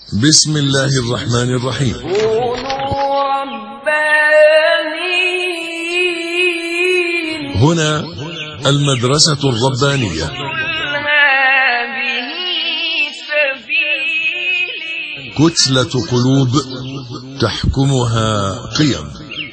بسم الله الرحمن الرحيم. كونوا ربانيين. هنا المدرسة الربانية. هذه سبيلي. كتلة قلوب تحكمها قيم.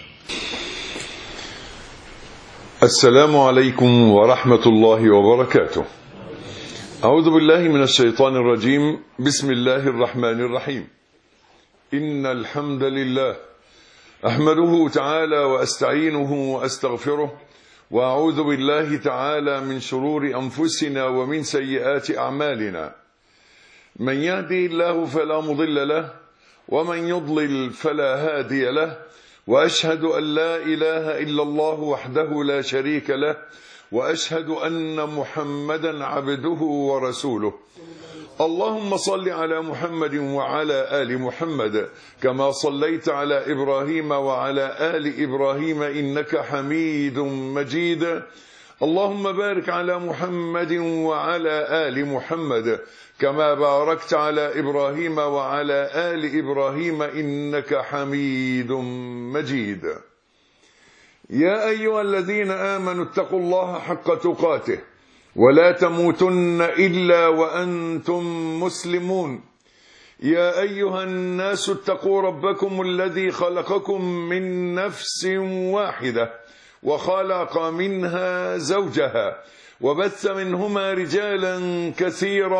السلام عليكم ورحمة الله وبركاته. أعوذ بالله من الشيطان الرجيم. بسم الله الرحمن الرحيم. إن الحمد لله أحمده تعالى وأستعينه وأستغفره، وأعوذ بالله تعالى من شرور أنفسنا ومن سيئات أعمالنا. من يهدي الله فلا مضل له، ومن يضلل فلا هادي له، وأشهد أن لا إله إلا الله وحده لا شريك له، وأشهد أن محمدا عبده ورسوله. اللهم صل على محمد وعلى آل محمد كما صليت على إبراهيم وعلى آل إبراهيم إنك حميد مجيد. اللهم بارك على محمد وعلى آل محمد كما باركت على إبراهيم وعلى آل إبراهيم إنك حميد مجيد. يا أيها الذين آمنوا اتقوا الله حق تقاته ولا تموتن إلا وأنتم مسلمون. يا أيها الناس اتقوا ربكم الذي خلقكم من نفس واحدة وخلق منها زوجها وبث منهما رجالا كثيرا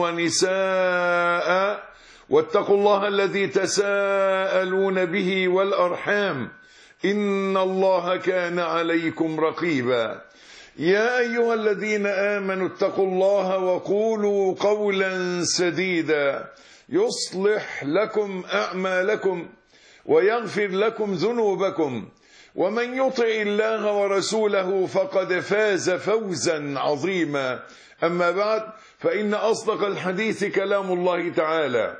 ونساء، واتقوا الله الذي تساءلون به والأرحام إن الله كان عليكم رقيبا. يا أيها الذين آمنوا اتقوا الله وقولوا قولا سديدا يصلح لكم أعمالكم ويغفر لكم ذنوبكم، ومن يطع الله ورسوله فقد فاز فوزا عظيما. أما بعد، فإن أصدق الحديث كلام الله تعالى،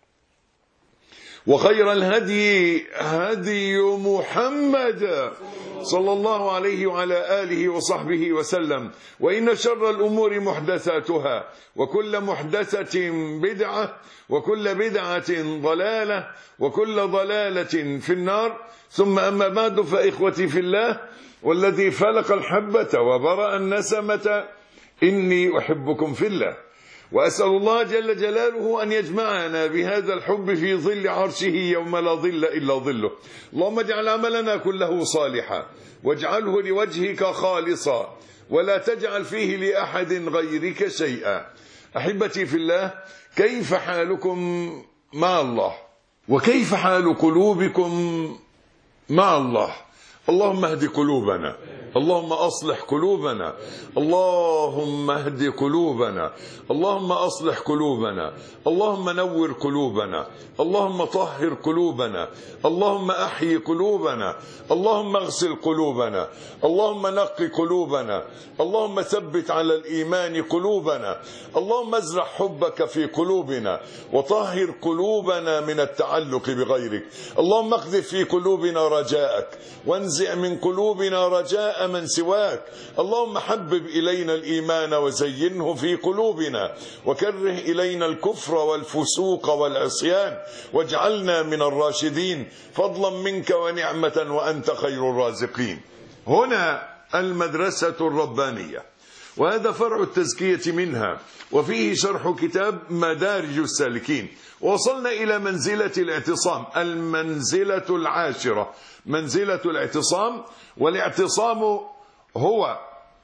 وخير الهدي هدي محمد صلى الله عليه وعلى آله وصحبه وسلم، وإن شر الأمور محدثاتها، وكل محدثة بدعة، وكل بدعة ضلالة، وكل ضلالة في النار. ثم أما بعد، فإخوتي في الله والذي فلق الحبة وبرأ النسمة، إني أحبكم في الله، وأسأل الله جل جلاله أن يجمعنا بهذا الحب في ظل عرشه يوم لا ظل إلا ظله. اللهم اجعل عملنا كله صالحا، واجعله لوجهك خالصا، ولا تجعل فيه لأحد غيرك شيئا. أحبتي في الله، كيف حالكم مع الله؟ وكيف حال قلوبكم مع الله؟ اللهم اهد قلوبنا، اللهم أصلح قلوبنا، اللهم اهد قلوبنا، اللهم أصلح قلوبنا، اللهم نور قلوبنا، اللهم طهر قلوبنا، اللهم أحيي قلوبنا، اللهم اغسل قلوبنا، اللهم نقي قلوبنا، اللهم ثبت على الإيمان قلوبنا، اللهم ازرع حبك في قلوبنا، وطهر قلوبنا من التعلق بغيرك. اللهم اقذف في قلوبنا رجاءك، وانزع من قلوبنا رجاء من سواك. اللهم حبب إلينا الإيمان وزينه في قلوبنا، وكره إلينا الكفر والفسوق والعصيان، واجعلنا من الراشدين فضلا منك ونعمة، وأنت خير الرازقين. هنا المدرسة الربانية، وهذا فرع التزكية منها، وفيه شرح كتاب مدارج السالكين. وصلنا إلى منزلة الاعتصام، المنزلة العاشرة، منزلة الاعتصام. والاعتصام هو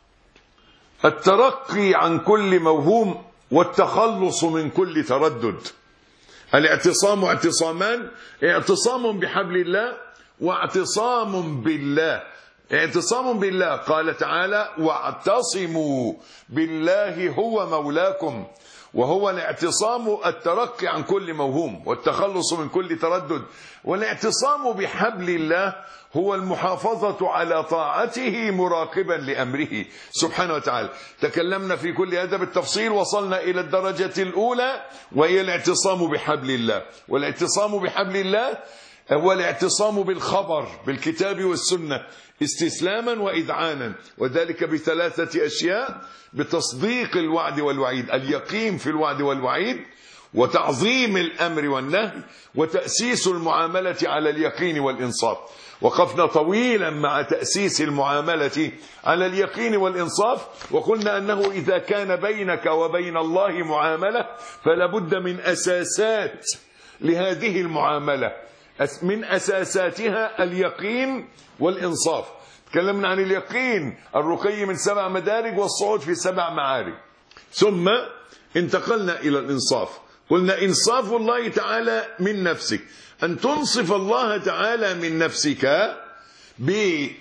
الترقي عن كل موهوم والتخلص من كل تردد. الاعتصام اعتصامان: اعتصام بحبل الله، واعتصام بالله. اعتصام بالله قال تعالى: واعتصموا بالله هو مولاكم. وهو الاعتصام الترقي عن كل موهوم والتخلص من كل تردد. والاعتصام بحبل الله هو المحافظة على طاعته مراقبا لأمره سبحانه وتعالى. تكلمنا في كل هذا بالتفصيل، وصلنا إلى الدرجة الأولى، وهي الاعتصام بحبل الله. والاعتصام بحبل الله هو الاعتصام بالخبر، بالكتاب والسنة، استسلاما وإذعانا، وذلك بثلاثة أشياء: بتصديق الوعد والوعيد، اليقين في الوعد والوعيد، وتعظيم الأمر والنهي وتأسيس المعاملة على اليقين والإنصاف. وقفنا طويلا مع تأسيس المعاملة على اليقين والإنصاف، وقلنا أنه إذا كان بينك وبين الله معاملة فلا بد من أساسات لهذه المعاملة، من أساساتها اليقين والإنصاف. تكلمنا عن اليقين، الرقي من 7 مدارج والصعود في 7 معارج. ثم انتقلنا إلى الإنصاف، قلنا إنصاف الله تعالى من نفسك، أن تنصف الله تعالى من نفسك بأن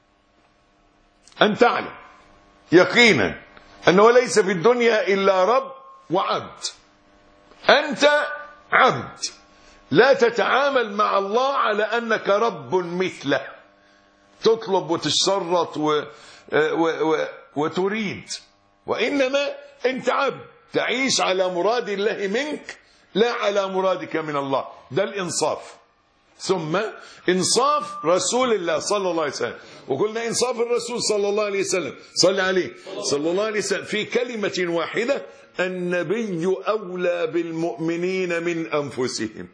تعلم يقينا أنه ليس في الدنيا إلا رب وعبد. أنت عبد، لا تتعامل مع الله على أنك رب مثله، تطلب وتشرط وتريد، وإنما أنت عبد تعيش على مراد الله منك لا على مرادك من الله. ده الإنصاف. ثم إنصاف رسول الله صلى الله عليه وسلم، وقلنا إنصاف الرسول صلى الله عليه وسلم، صلى عليه صلى الله عليه وسلم في كلمة واحدة: النبي أولى بالمؤمنين من أنفسهم.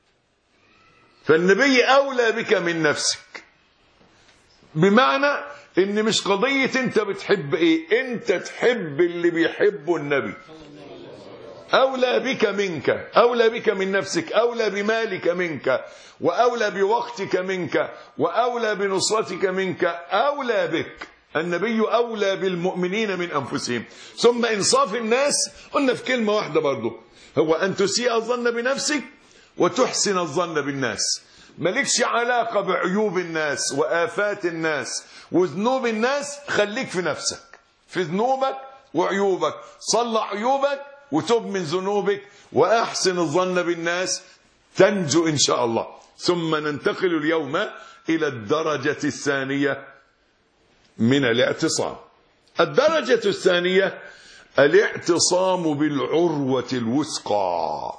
فالنبي أولى بك من نفسك، بمعنى إن مش قضية أنت بتحب إيه، أنت تحب اللي بيحبه النبي. أولى بك منك، أولى بك من نفسك، أولى بمالك منك، وأولى بوقتك منك، وأولى بنصرتك منك، أولى بك. النبي أولى بالمؤمنين من أنفسهم. ثم إنصاف الناس قلنا في كلمة واحدة برضو، هو أن تسيء الظن بنفسك وتحسن الظن بالناس. مالكش علاقة بعيوب الناس وآفات الناس وذنوب الناس، خليك في نفسك، في ذنوبك وعيوبك، صلح عيوبك وتوب من ذنوبك وأحسن الظن بالناس، تنجو إن شاء الله. ثم ننتقل اليوم إلى الدرجة الثانية من الاعتصام. الدرجة الثانية الاعتصام بالعروة الوثقى.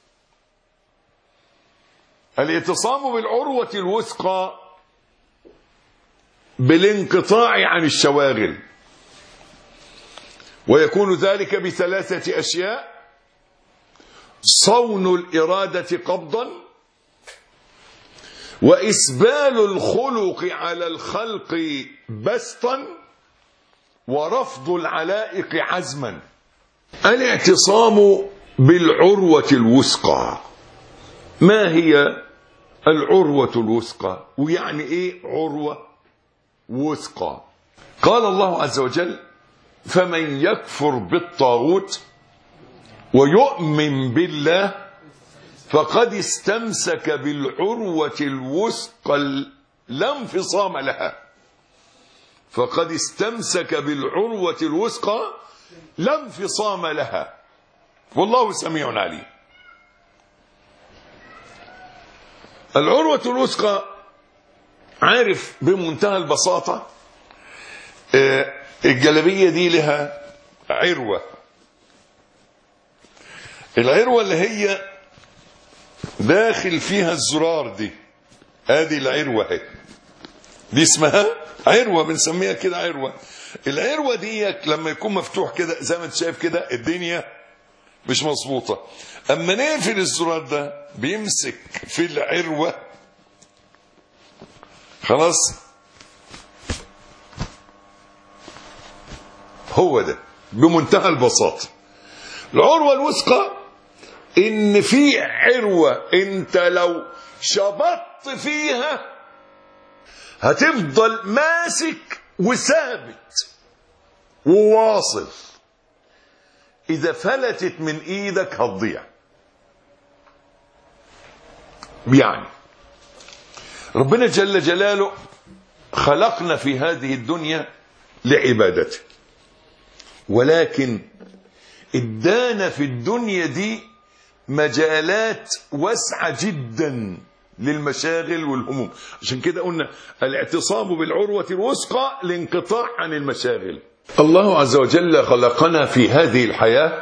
الاعتصام بالعروة الوثقى بالانقطاع عن الشواغل، ويكون ذلك بثلاثة أشياء: صون الإرادة قبضا، وإسبال الخلق على الخلق بسطا، ورفض العلائق عزما. الاعتصام بالعروة الوثقى. ما هي العروة الوثقى؟ ويعني ايه عروة وثقى؟ قال الله عز وجل: فمن يكفر بالطاغوت ويؤمن بالله فقد استمسك بالعروة الوثقى لا انفصام لها. فقد استمسك بالعروة الوثقى لا انفصام لها، والله سميع عليم. العروة الوثقى، عارف بمنتهى البساطة، الجلبية دي لها عروة. العروة اللي هي داخل فيها الزرار دي، ادي العروة اهي، دي اسمها عروة، بنسميها كده عروة. العروة دي لما يكون مفتوح كده زي ما انت شايف كده الدنيا مش مظبوطة، اما نقفل الزرار ده بيمسك في العروة، خلاص هو ده بمنتهى البساطة. العروة الوثقى ان في عروة انت لو شبطت فيها هتفضل ماسك وثابت وواصل، اذا فلتت من ايدك هتضيع. يعني ربنا جل جلاله خلقنا في هذه الدنيا لعبادته، ولكن ادانا في الدنيا دي مجالات واسعة جدا للمشاغل والهموم. عشان كده قلنا الاعتصام بالعروة الوثقى الانقطاع عن المشاغل. الله عز وجل خلقنا في هذه الحياة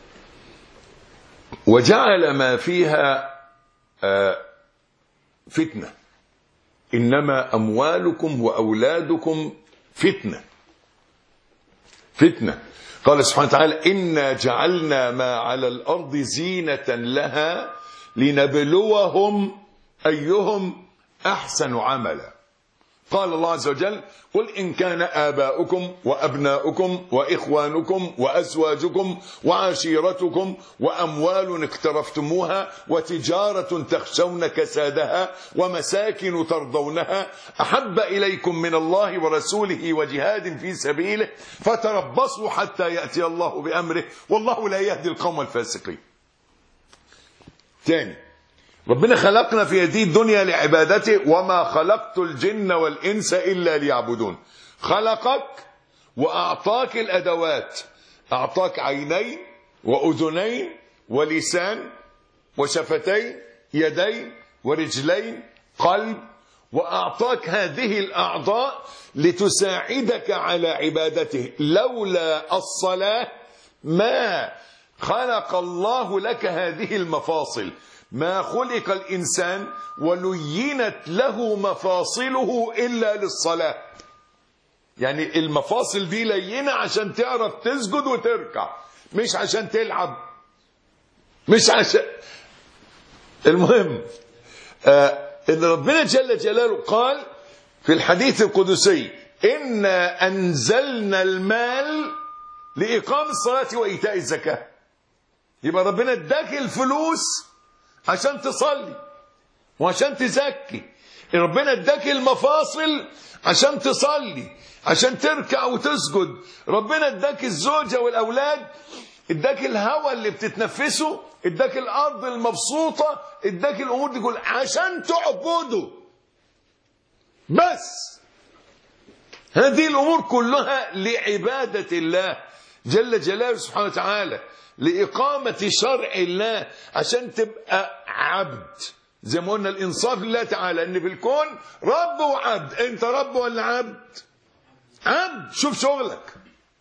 وجعل ما فيها فتنة. إنما أموالكم وأولادكم فتنة. قال سبحانه وتعالى إنا جعلنا ما على الأرض زينة لها لنبلوهم أيهم أحسن عملا. قال الله عز وجل قل إن كان آباؤكم وأبناؤكم وإخوانكم وأزواجكم وعشيرتكم وأموال اقترفتموها وتجارة تخشون كسادها ومساكن ترضونها أحب إليكم من الله ورسوله وجهاد في سبيله فتربصوا حتى يأتي الله بأمره والله لا يهدي القوم الفاسقين. تاني، ربنا خلقنا في هذه الدنيا لعبادته وما خلقت الجن والإنس إلا ليعبدون. خلقك وأعطاك الأدوات، أعطاك عينين وأذنين ولسان وشفتين يدين ورجلين قلب، وأعطاك هذه الأعضاء لتساعدك على عبادته. لولا الصلاة ما خلق الله لك هذه المفاصل. ما خلق الإنسان ولينت له مفاصله إلا للصلاة. يعني المفاصل دي لينة عشان تعرف تسجد وتركع، مش عشان تلعب، مش عشان المهم إن ربنا جل جلاله قال في الحديث القدسي إنا أنزلنا المال لإقام الصلاة وإيتاء الزكاة. يبقى ربنا اداك الفلوس عشان تصلي وعشان تزكي. ربنا اداك المفاصل عشان تصلي، عشان تركع وتسجد. ربنا اداك الزوجة والأولاد، اداك الهواء اللي بتتنفسه، اداك الأرض المبسوطة، اداك الأمور دي كلها عشان تعبده. بس هذه الأمور كلها لعبادة الله جل جلاله سبحانه وتعالى، لإقامة شرع الله، عشان تبقى عبد. زي ما قلنا الإنصاف لله تعالى إن في الكون رب وعبد. أنت رب ولا عبد؟ عبد. شوف شغلك.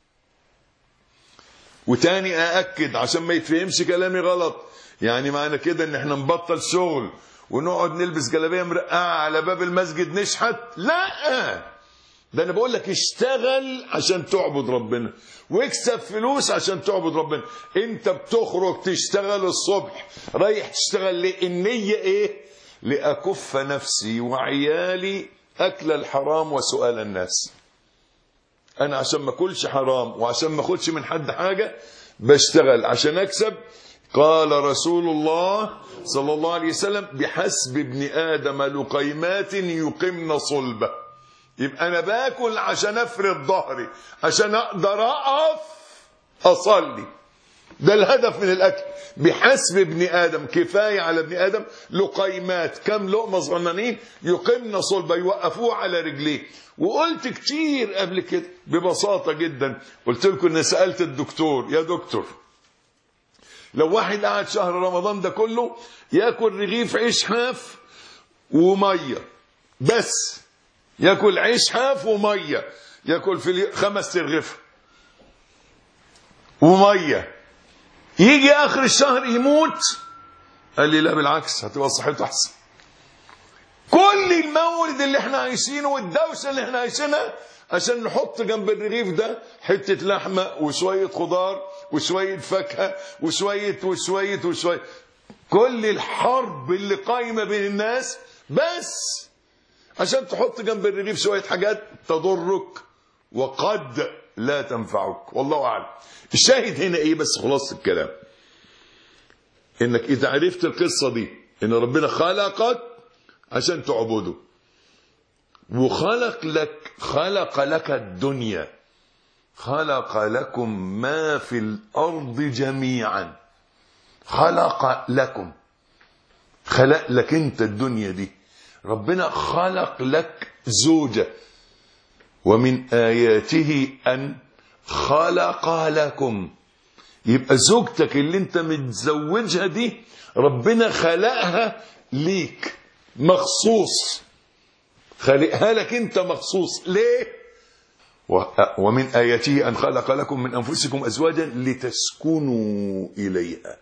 وتاني أأكد عشان ما يتفهمش كلامي غلط، يعني معنى كده إن احنا نبطل شغل ونقعد نلبس جلابية مرقعة على باب المسجد نشحت؟ لا، ده أنا بقول لك اشتغل عشان تعبد ربنا واكسب فلوس عشان تعبد ربنا. انت بتخرج تشتغل الصبح، رايح تشتغل ليه؟ النية ايه؟ لأكف نفسي وعيالي أكل الحرام وسؤال الناس. أنا عشان ما أكلش حرام وعشان ما أخدش من حد حاجة بشتغل عشان أكسب. قال رسول الله صلى الله عليه وسلم بحسب ابن آدم لقيمات يقمن صلبه. يبقى أنا باكل عشان أفرد ظهري، عشان أقدر أقف أصلي. ده الهدف من الأكل. بحسب ابن آدم، كفاية على ابن آدم لقيمات، كم لقمة صغننين يقمن صلبة، يوقفوه على رجليه. وقلت كتير قبل كده ببساطة جدا، قلت لكم إن سألت الدكتور يا دكتور لو واحد قاعد شهر رمضان ده كله يأكل رغيف عيش حاف ومية بس، يأكل عيش حاف ومية، يأكل في 5 رغيف ومية، يجي آخر الشهر يموت؟ قال لي لا بالعكس، هتبقى صحته أحسن. كل المولد اللي احنا عايشينه والدوشة اللي احنا عايشينها عشان نحط جنب الرغيف ده حتة لحمة وشوية خضار وشوية فاكهة وشوية وشوية وشوية. كل الحرب اللي قايمة بين الناس بس عشان تحط جنب الرغيف شوية حاجات تضرك وقد لا تنفعك، والله أعلم. الشاهد هنا ايه بس خلاص الكلام، انك اذا عرفت القصة دي ان ربنا خلقك عشان تعبده، خلق لك الدنيا، خلق لكم ما في الأرض جميعا، خلق لكم، خلق لك انت الدنيا دي. ربنا خلق لك زوجة، ومن آياته أن خلق لكم. يبقى زوجتك اللي انت متزوجها دي ربنا خلقها ليك مخصوص، خلقها لك انت مخصوص. ليه؟ ومن آياته أن خلق لكم من أنفسكم أزواجا لتسكنوا إليها.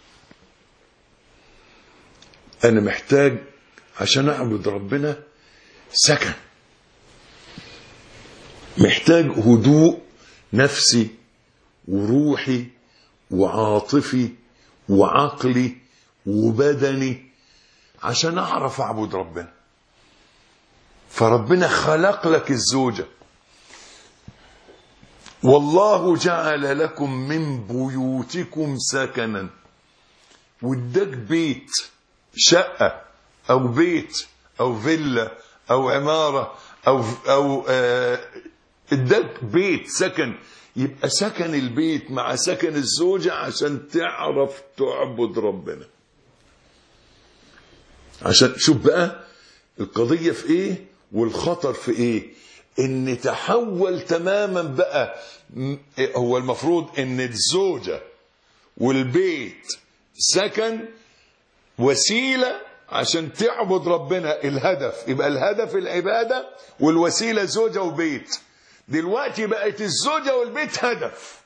أنا محتاج عشان أعبد ربنا سكن، محتاج هدوء نفسي وروحي وعاطفي وعقلي وبدني عشان أعرف أعبد ربنا. فربنا خلق لك الزوجة. والله جعل لكم من بيوتكم سكنا، واداك بيت، شقة أو بيت أو فيلا أو عمارة أو اداك بيت سكن. يبقى سكن البيت مع سكن الزوجة عشان تعرف تعبد ربنا. عشان شوف بقى القضية في ايه والخطر في ايه. ان تحول تماما بقى. هو المفروض ان الزوجة والبيت سكن وسيلة عشان تعبد ربنا، الهدف يبقى الهدف العبادة والوسيلة زوجة وبيت. دلوقتي بقت الزوجة والبيت هدف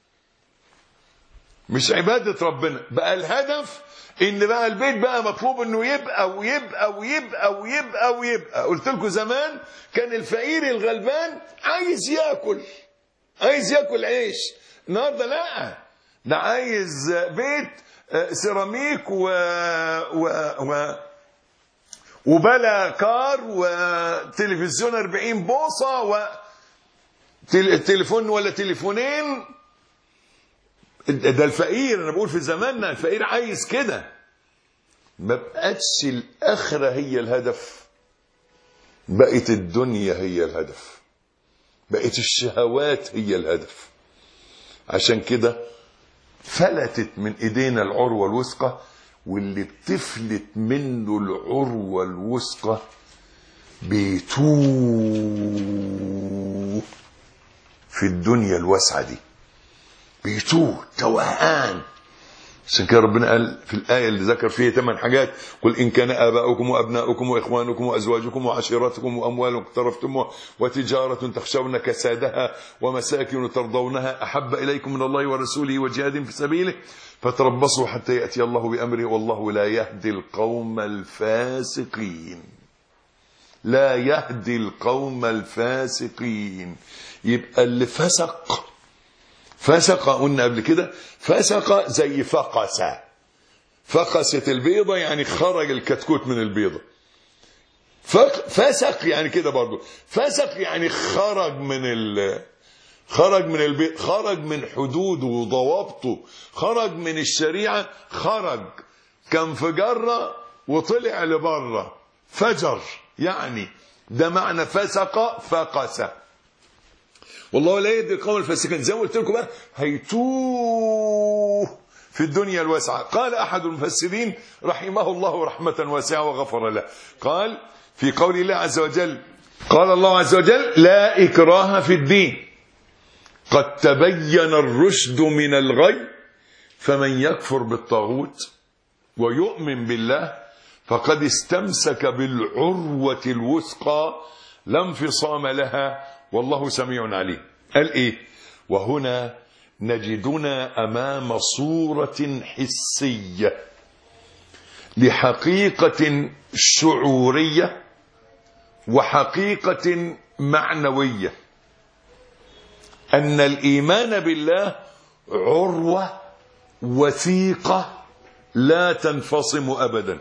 مش عبادة ربنا. بقى الهدف ان بقى البيت بقى مطلوب انه يبقى ويبقى ويبقى ويبقى ويبقى. قلت لكم زمان كان الفقير الغلبان عايز ياكل عيش. النهارده لا، ده عايز بيت سيراميك وبلا كار وتلفزيون 40 بوصة وتليفون ولا تليفونين. ده الفقير. انا بقول في زماننا الفقير عايز كده. ما بقتش الاخره هي الهدف، بقت الدنيا هي الهدف، بقت الشهوات هي الهدف. عشان كده فلتت من ايدينا العروه الوثقى، واللي بتفلت منه العروه الوثقى بيتوه في الدنيا الواسعه دي، بيتوه توهان. عشان كده ربنا قال في الآية اللي ذكر فيها 8 حاجات: قل إن كان آباؤكم وأبناؤكم وإخوانكم وأزواجكم وعشيرتكم وأموال اقترفتموها وتجارة تخشون كسادها ومساكن ترضونها أحب إليكم من الله ورسوله وجهاد في سبيله فتربصوا حتى يأتي الله بأمره والله لا يهدي القوم الفاسقين. لا يهدي القوم الفاسقين. يبقى اللي فسق قلنا قبل كده، فسق زي فقست البيضة يعني خرج الكتكوت من البيضة. فسق يعني كده برضو، فسق يعني خرج من البيض، خرج من حدوده وضوابطه، خرج من الشريعة، خرج كان في جرة وطلع لبره، فجر. يعني ده معنى فسق فقس. والله لا يهدي القوم الفاسقين. زي ما قلت لكم بقى هيتوه في الدنيا الواسعة. قال أحد المفسرين رحمه الله رحمة واسعة وغفر له، قال في قول الله عز وجل: قال الله عز وجل: لا إكراه في الدين قد تبين الرشد من الغي فمن يكفر بالطاغوت ويؤمن بالله فقد استمسك بالعروة الوثقى لا انفصام لها والله سميع عليم. قال ايه؟ وهنا نجدنا امام صورة حسية لحقيقة شعورية وحقيقة معنوية، ان الايمان بالله عروة وثيقة لا تنفصم ابدا.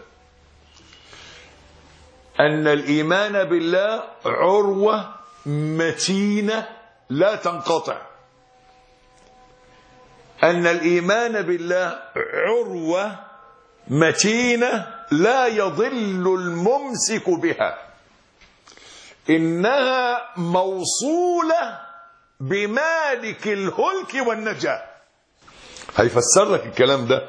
ان الايمان بالله عروة متينة لا تنقطع. أن الإيمان بالله عروة متينة لا يضل الممسك بها. إنها موصولة بمالك الهلك والنجاة. هيفسر لك الكلام ده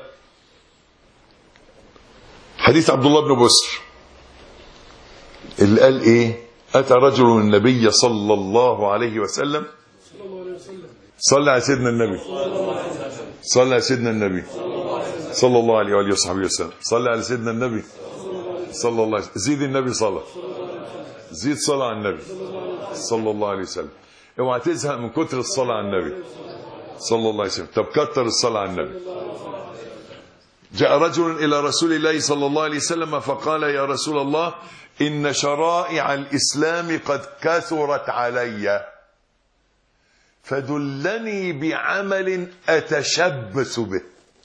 حديث عبد الله بن بسر اللي قال إيه؟ أتى رجل النبي صلى الله عليه وسلم. صلى على سيدنا النبي، صلى على سيدنا النبي صلى الله عليه وآله وصحبه وسلم. صلى على سيدنا النبي صلى الله عليه وسلم. زيد النبي صلى، زيد صلاة على النبي صلى الله عليه وسلم. اوعى تزهق من كتر الصلاة على النبي صلى الله عليه وسلم. طب كتر الصلاة على النبي. جاء رجل إلى رسول الله صلى الله عليه وسلم فقال: يا رسول الله إن شرائع الإسلام قد كثرت علي فدلني بعمل أتشبث به.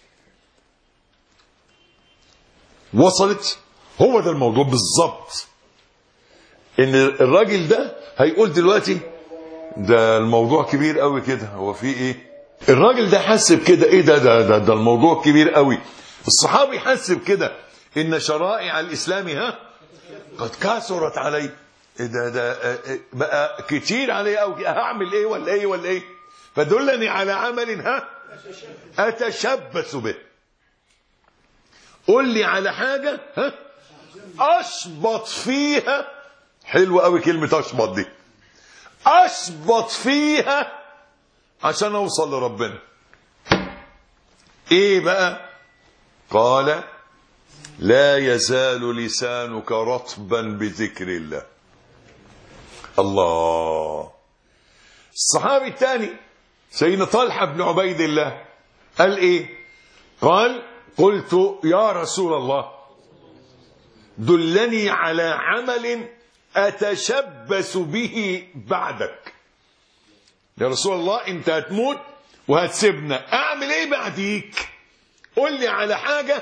وصلت؟ هو ده الموضوع بالظبط. ان الراجل ده هيقول دلوقتي ده الموضوع كبير قوي كده، هو في ايه؟ الراجل ده حسب كده، ايه ده الموضوع كبير قوي. الصحابي حسب كده، ان شرائع الاسلام قد كثرت علي، ده بقى كتير علي قوي، هعمل ايه ولا ايه؟ فدلني على عمل اتشبث به. قول لي على حاجه اشبط فيها. حلوه قوي كلمه اشبط دي. اشبط فيها عشان اوصل لربنا. ايه بقى؟ قال لا يزال لسانك رطبا بذكر الله. الله. الصحابي الثاني سيدنا طلحة بن عبيد الله قال ايه؟ قال قلت يا رسول الله دلني على عمل أتشبث به بعدك. يا رسول الله انت هتموت وهتسيبنا، اعمل ايه بعديك؟ قل لي على حاجة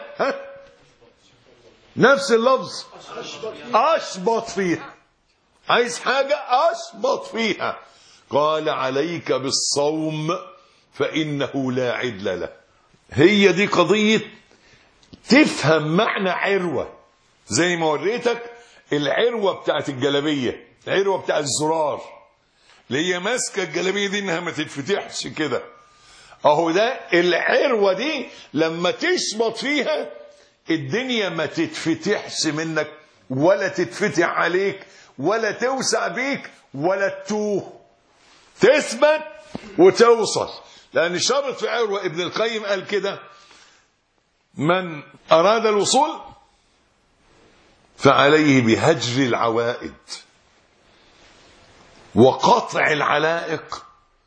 نفس اللفظ اشبط فيها. عايز حاجة اشبط فيها. قال عليك بالصوم فإنه لا عدل له. هي دي قضية تفهم معنى عروة. زي ما وريتك العروة بتاعت الجلبية، العروة بتاعت الزرار اللي هي ماسكة الجلبية دي انها ما تتفتحش كده، اهو ده العروة دي لما تشبط فيها الدنيا ما تتفتحش منك ولا تتفتح عليك ولا توسع بيك ولا تتوه، تثبت وتوصل. لأن شرط في عروة ابن القيم قال كده: من أراد الوصول فعليه بهجر العوائد وقطع العلائق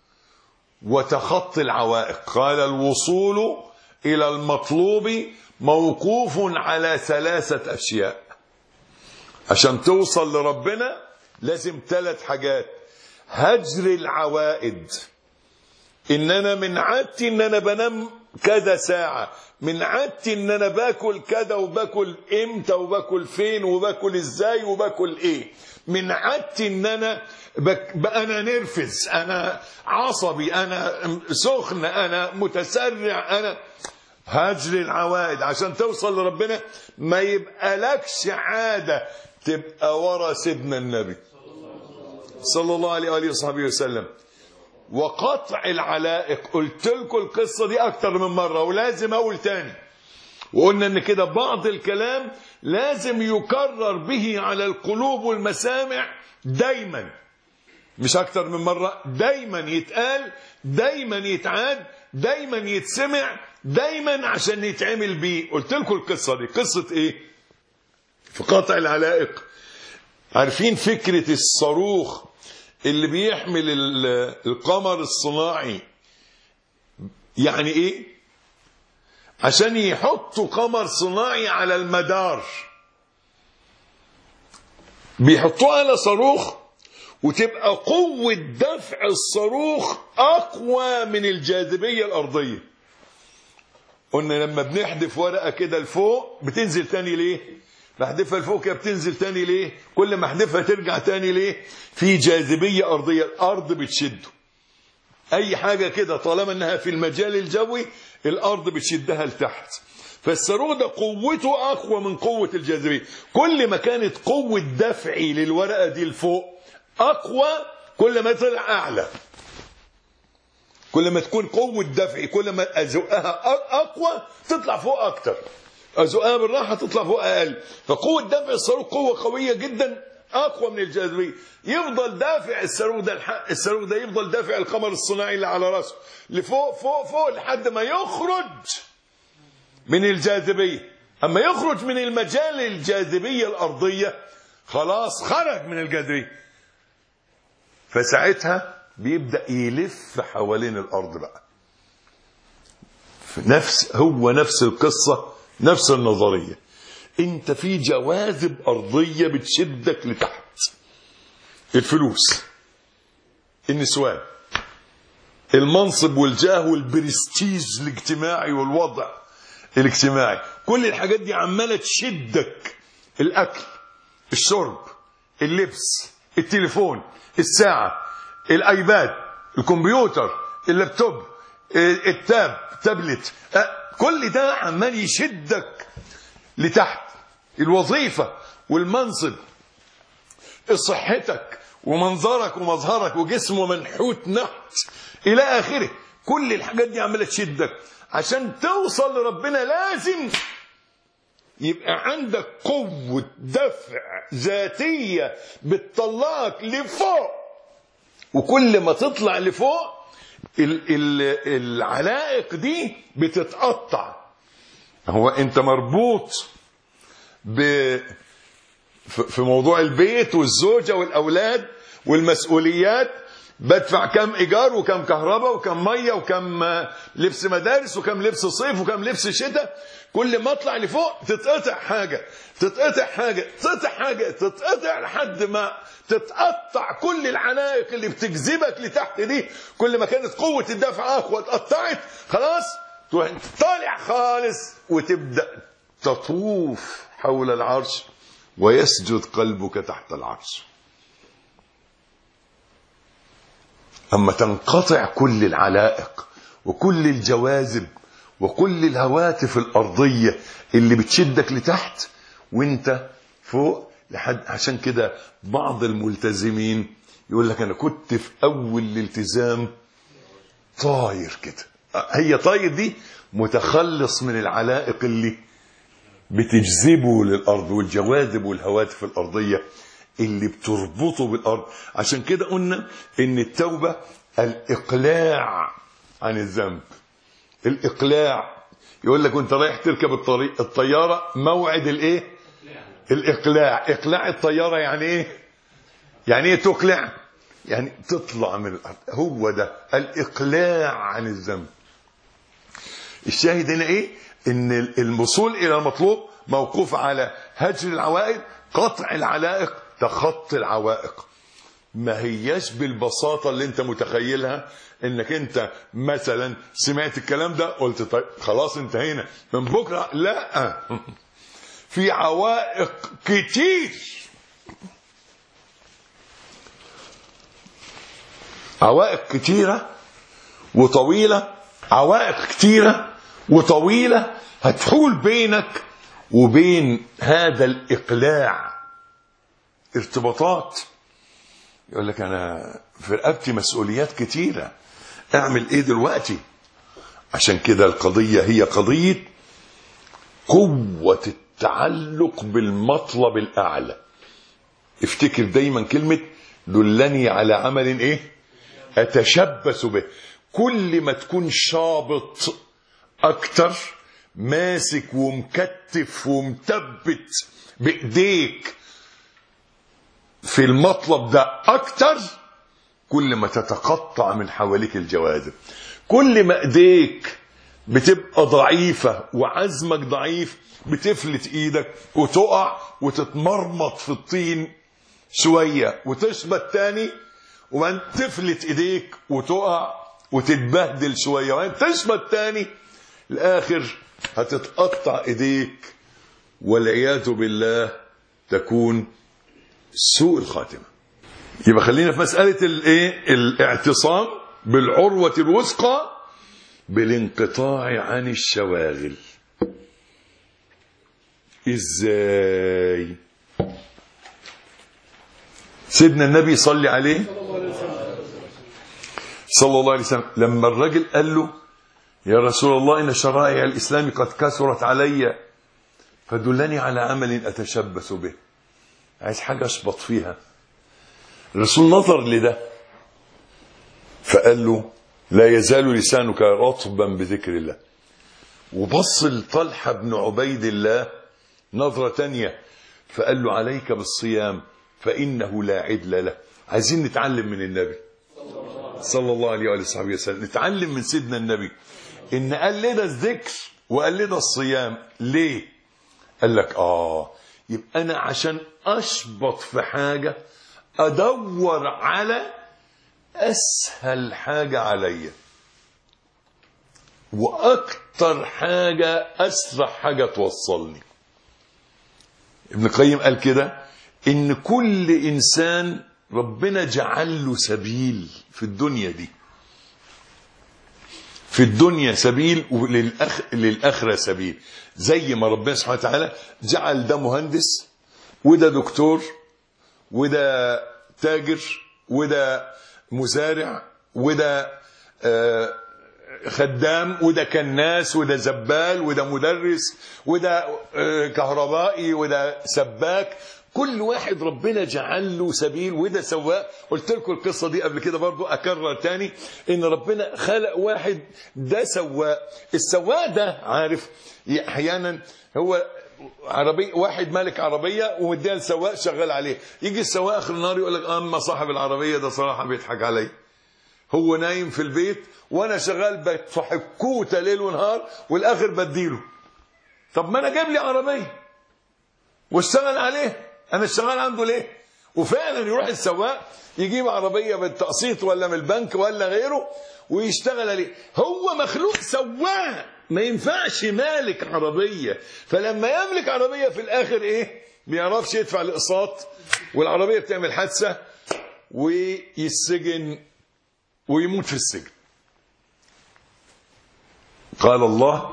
وتخطي العوائق. قال الوصول إلى المطلوب موقوف على 3 أشياء. عشان توصل لربنا لازم 3 حاجات: هجر العوائد، ان انا من عادتي ان انا بنام كذا ساعة، من عادتي ان انا باكل كذا وباكل امتى وباكل فين وباكل ازاي وباكل ايه، من عادتي ان انا انا نرفز، انا عصبي، انا سخن، انا متسرع، انا هجر العوائد. عشان توصل لربنا ما يبقى لكش عادة تبقى ورا سيدنا النبي صلى الله عليه وآله وصحبه وسلم. وقطع العلائق، قلت لكم القصة دي أكتر من مرة ولازم أقول تاني، وقلنا إن كده بعض الكلام لازم يكرر به على القلوب والمسامع دايما، مش أكتر من مرة، دايما يتقال، دايما يتعاد، دايما يتسمع، دايما عشان يتعمل بيه. قلت لكم القصة دي قصة إيه؟ في قطع العلائق. عارفين فكرة الصاروخ اللي بيحمل القمر الصناعي يعني ايه؟ عشان يحطوا قمر صناعي على المدار بيحطوه على صاروخ، وتبقى قوة دفع الصاروخ أقوى من الجاذبية الأرضية. قلنا لما بنحدف ورقة كده لفوق بتنزل تاني ليه؟ بحدفها لفوق كده بتنزل تاني ليه؟ كل ما احدفها ترجع تاني ليه؟ في جاذبية أرضية، الأرض بتشده. أي حاجة كده طالما أنها في المجال الجوي الأرض بتشدها لتحت. فالصاروخ ده قوته أقوى من قوة الجاذبية. كل ما كانت قوة دفعي للورقة دي لفوق أقوى كل ما طلع أعلى. كل ما تكون قوة دفعي كل ما أزقها أقوى تطلع فوق أكتر، أزقها بالراحة تطلع فوق أقل. فقوة دفع الصاروخ قوة قوية جدا أقوى من الجاذبية. يفضل دافع الصاروخ ده يفضل دافع القمر الصناعي اللي على رأسه لفوق فوق فوق لحد ما يخرج من الجاذبية. أما يخرج من المجال الجاذبية الأرضية خلاص خرج من الجاذبية، فساعتها بيبدأ يلف حوالين الأرض بقى. هو نفس القصة، نفس النظرية. انت في جواذب أرضية بتشدك لتحت: الفلوس، النسوان، المنصب والجاه والبرستيج الاجتماعي والوضع الاجتماعي، كل الحاجات دي عمالة تشدك. الأكل، الشرب، اللبس، التليفون، الساعة، الآيباد، الكمبيوتر، اللابتوب، تابلت، كل ده عمال يشدك لتحت. الوظيفة والمنصب، صحتك ومنظرك ومظهرك وجسم منحوت نحت إلى آخره، كل الحاجات دي عمالة تشدك. عشان توصل لربنا لازم يبقى عندك قوة دفع ذاتية بتطلعك لفوق، وكل ما تطلع لفوق العلائق دي بتتقطع. هو انت مربوط في موضوع البيت والزوجة والأولاد والمسؤوليات، بدفع كم إيجار وكم كهرباء وكم مية وكم لبس مدارس وكم لبس صيف وكم لبس شتاء. كل ما اطلع لفوق تتقطع حاجة، تتقطع حاجة، تتقطع حاجة، تتقطع لحد ما تتقطع كل العنائق اللي بتجذبك لتحت دي. كل ما كانت قوة الدفع أقوى اتقطعت، خلاص تروح طالع خالص وتبدأ تطوف حول العرش ويسجد قلبك تحت العرش. أما تنقطع كل العلائق وكل الجواذب وكل الهواتف الأرضية اللي بتشدك لتحت وانت فوق لحد. عشان كده بعض الملتزمين يقول لك أنا كنت في أول الالتزام طاير كده. هي طاير دي متخلص من العلائق اللي بتجذبه للأرض والجواذب والهواتف الأرضية اللي بتربطه بالأرض. عشان كده قلنا إن التوبة الإقلاع عن الذنب. الإقلاع يقول لك وانت رايح تركب الطيارة موعد الإيه؟ الإقلاع. إقلاع الطيارة يعني إيه؟ يعني إيه تقلع؟ يعني تطلع من الأرض. هو ده الإقلاع عن الذنب. الشاهد هنا إيه؟ إن الوصول إلى المطلوب موقوف على هجر العوائق، قطع العلائق، تخطي العوائق. ما هياش بالبساطة اللي انت متخيلها، انك انت مثلا سمعت الكلام ده قلت طيب خلاص انتهينا من بكرة. لا، في عوائق كتير، عوائق كتيرة وطويلة، عوائق كتيرة وطويلة هتحول بينك وبين هذا الإقلاع. ارتباطات. يقول لك أنا في رقبتي مسؤوليات كتيرة، أعمل إيه دلوقتي؟ عشان كده القضية هي قضية قوة التعلق بالمطلب الأعلى. افتكر دايما كلمة دلني على عمل إيه؟ أتشبث به. كل ما تكون شابط أكتر، ماسك ومكتف ومثبت بإيديك في المطلب ده أكتر، كل ما تتقطع من حواليك الجواذب. كل ما إيديك بتبقى ضعيفة وعزمك ضعيف، بتفلت إيدك وتقع وتتمرمط في الطين شوية وتشبط تاني، وبعدين تفلت إيديك وتقع وتتبهدل شوية وبعدين تشبط تاني. الآخر هتتقطع إيديك والعياذ بالله تكون سوء الخاتمة. يبقى خلينا في مسألة الاعتصام بالعروة الوثقى بالانقطاع عن الشواغل. ازاي؟ سيدنا النبي صلى عليه صلى الله عليه وسلم لما الرجل قال له يا رسول الله إن شرائع الإسلام قد كثرت علي فدلني على عمل أتشبث به، عايز حاجة أشبط فيها. الرسول نظر لده فقال له لا يزال لسانك رطبا بذكر الله. وبص لطلحة بن عبيد الله نظرة تانية فقال له عليك بالصيام فإنه لا عدل له. عايزين نتعلم من النبي صلى الله عليه وآله وسلم، نتعلم من سيدنا النبي إن قال لنا الذكر وقال لنا الصيام. ليه؟ قال لك يبقى أنا عشان أشبط في حاجة أدور على اسهل حاجة عليا واكتر حاجة اسرع حاجة توصلني. ابن القيم قال كده ان كل انسان ربنا جعل له سبيل في الدنيا دي، في الدنيا سبيل وللآخرة سبيل. زي ما ربنا سبحانه وتعالى جعل ده مهندس وده دكتور وده تاجر وده مزارع وده خدام وده كناس وده زبال وده مدرس وده كهربائي وده سباك. كل واحد ربنا جعل له سبيل. وده سواق. قلت لكم القصة دي قبل كده برضو أكرر تاني ان ربنا خلق واحد ده سواق. السواق ده عارف احيانا هو عربي، واحد مالك عربية ومديها لسواق شغال عليه، يجي السواق اخر النهار يقول لك اما صاحب العربية ده صراحة بيضحك علي، هو نايم في البيت وانا شغال بطحك كوته ليل ونهار والاخر بديله. طب ما انا جايب لي عربيه واشتغل عليه، انا اشتغل عنده ليه؟ وفعلا يروح السواق يجيب عربيه بالتقسيط ولا من البنك ولا غيره ويشتغل عليه. هو مخلوق سواق، ما ينفعش مالك عربيه. فلما يملك عربيه في الاخر ايه؟ ما يعرفش يدفع الاقساط والعربيه بتعمل حادثه ويسجن ويموت في السجن. قال الله: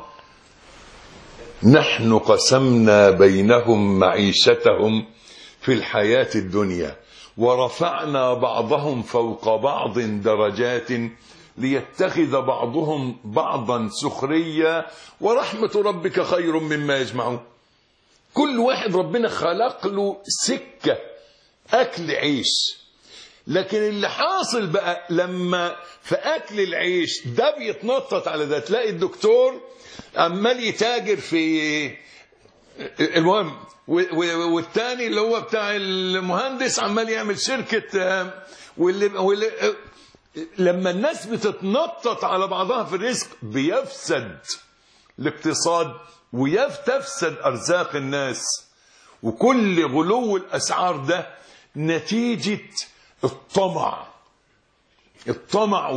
نحن قسمنا بينهم معيشتهم في الحياة الدنيا ورفعنا بعضهم فوق بعض درجات ليتخذ بعضهم بعضا سخريا ورحمة ربك خير مما يجمعون. كل واحد ربنا خلق له سكة أكل عيش. لكن اللي حاصل بقى لما في أكل العيش ده بيتنطط على ده، تلاقي الدكتور عمال يتاجر في المهم، والتاني اللي هو بتاع المهندس عمال يعمل شركة، لما الناس بتتنطط على بعضها في الرزق بيفسد الاقتصاد ويفتفسد أرزاق الناس. وكل غلو الأسعار ده نتيجة الطمع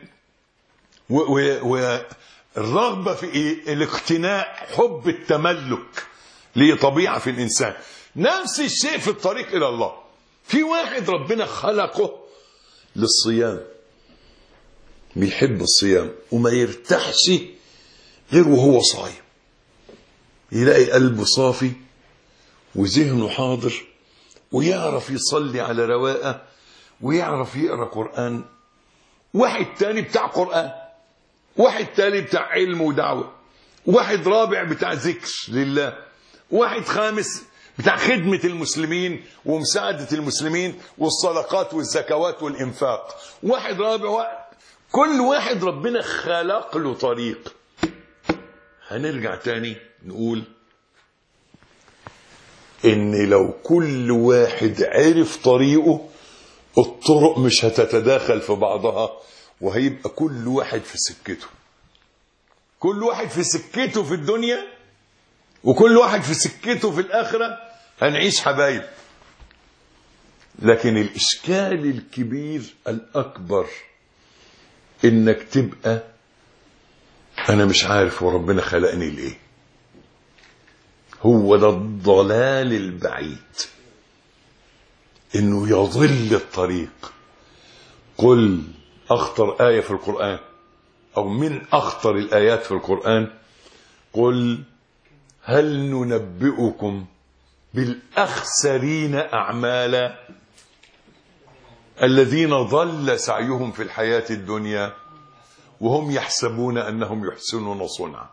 والرغبة في الاقتناء، حب التملك ليه طبيعة في الإنسان. نفس الشيء في الطريق إلى الله. في واحد ربنا خلقه للصيام، بيحب الصيام وما يرتاحش غير وهو صايم، يلاقي قلبه صافي وذهنه حاضر ويعرف يصلي على رواقه ويعرف يقرأ قرآن. واحد تاني بتاع قرآن، واحد تاني بتاع علم ودعوة، واحد رابع بتاع ذكر لله، واحد خامس بتاع خدمة المسلمين ومساعدة المسلمين والصدقات والزكوات والإنفاق، واحد رابع. كل واحد ربنا خلق له طريق. هنرجع تاني نقول إن لو كل واحد عرف طريقه الطرق مش هتتداخل في بعضها، وهيبقى كل واحد في سكته. كل واحد في سكته في الدنيا وكل واحد في سكته في الآخرة، هنعيش حبايب. لكن الإشكال الكبير الأكبر إنك تبقى أنا مش عارف وربنا خلقني لإيه. هو ده الضلال البعيد، إنه يضل الطريق. قل أخطر آية في القرآن أو من أخطر الآيات في القرآن: قل هل ننبئكم بالأخسرين أعمالا الذين ضل سعيهم في الحياة الدنيا وهم يحسبون أنهم يحسنون صنعا.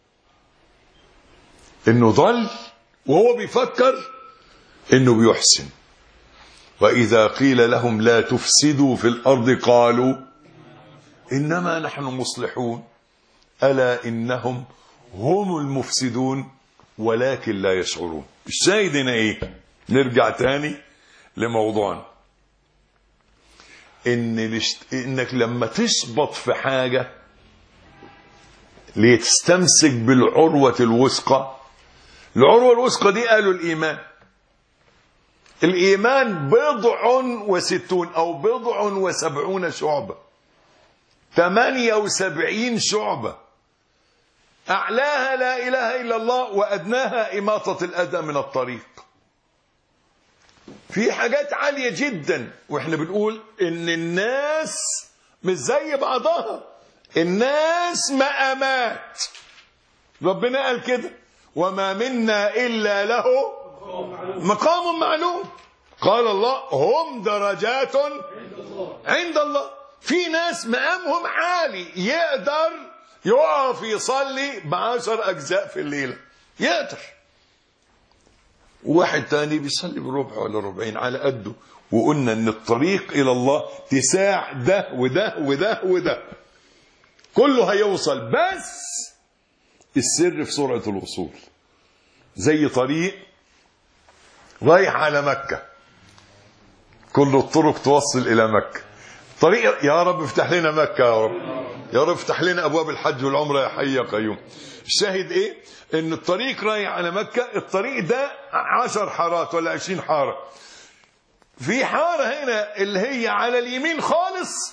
إنه ضل وهو بيفكر إنه بيحسن. وإذا قيل لهم لا تفسدوا في الأرض قالوا إنما نحن مصلحون ألا إنهم هم المفسدون ولكن لا يشعرون. الشاهد هنا إيه؟ نرجع تاني لموضوعنا. إنك لما تشبط في حاجة لتستمسك بالعروة الوثقى. العروة الوثقى دي قالوا الإيمان. الإيمان 60 أو 70 شعبة، 78 شعبة، أعلاها لا إله إلا الله وأدناها إماطة الأذى من الطريق. في حاجات عالية جدا، وإحنا بنقول إن الناس مش زي بعضها، الناس مقامات. ربنا قال كده: وما منا إلا له مقام معلوم. قال الله: هم درجات عند الله. في ناس مقامهم عالي، يقدر يقف يصلي ب10 أجزاء في الليلة، يقدر. واحد تاني بيصلي بربع ولا ربعين على قده. وقلنا ان الطريق الى الله تساع ده وده وده وده، كله هيوصل، بس السر في سرعة الوصول. زي طريق رايح على مكة، كل الطرق توصل إلى مكة. طريق يا رب افتح لنا مكة، يا رب، يا رب افتح لنا أبواب الحج والعمرة يا حي يا قيوم. الشاهد إيه؟ إن الطريق رايح على مكة، الطريق ده 10 حارات ولا 20 حارة. في حارة هنا اللي هي على اليمين خالص،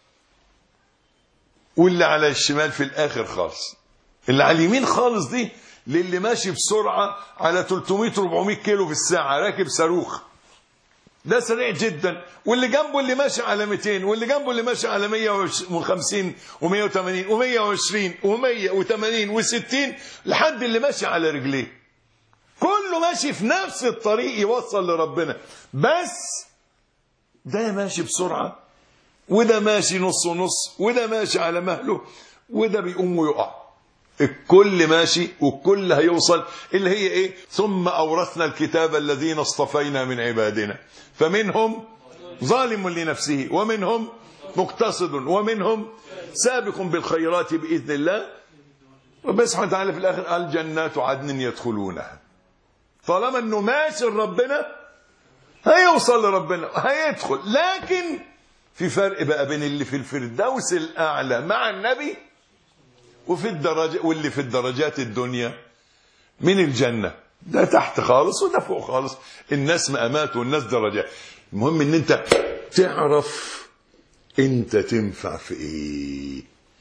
واللي على الشمال في الآخر خالص. اللي على اليمين خالص دي للي ماشي بسرعة على 300-400 كيلو في الساعة، راكب صاروخ، ده سريع جدا. واللي جنبه اللي ماشي على 200، واللي جنبه اللي ماشي على 150 و180 و120 و180 و60، لحد اللي ماشي على رجليه. كله ماشي في نفس الطريق يوصل لربنا، بس ده ماشي بسرعة، وده ماشي نص ونص، وده ماشي على مهله، وده بيقوم ويقع. الكل ماشي والكل هيوصل. اللي هي ايه؟ ثم أورثنا الكتاب الذين اصطفينا من عبادنا فمنهم ظالم لنفسه ومنهم مقتصد ومنهم سابق بالخيرات بإذن الله. ربنا سبحانه وتعالى في الآخر قال: جنات عدن يدخلونها. طالما انه ماشي لربنا هيوصل لربنا، هيدخل. لكن في فرق بقى بين اللي في الفردوس الأعلى مع النبي وفي الدرجة، واللي في الدرجات الدنيا من الجنة. ده تحت خالص وده فوق خالص. الناس مقامات والناس درجات. المهم ان انت تعرف انت تنفع في ايه.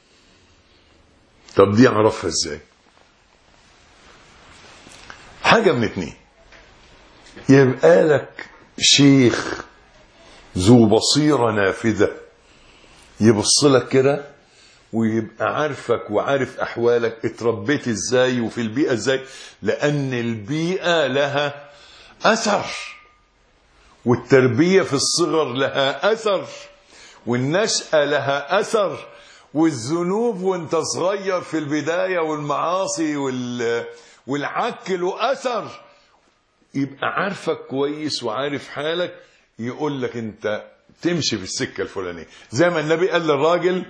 طب دي اعرفها ازاي؟ حاجة من 2: يبقى لك شيخ ذو بصيرة نافذة يبص لك كده ويبقى عارفك وعارف أحوالك، اتربيت ازاي وفي البيئة ازاي. لأن البيئة لها أثر، والتربية في الصغر لها أثر، والنشأة لها أثر، والذنوب وانت صغير في البداية والمعاصي والعك له أثر. يبقى عارفك كويس وعارف حالك، يقول لك انت تمشي في السكة الفلانية. زي ما النبي قال للراجل: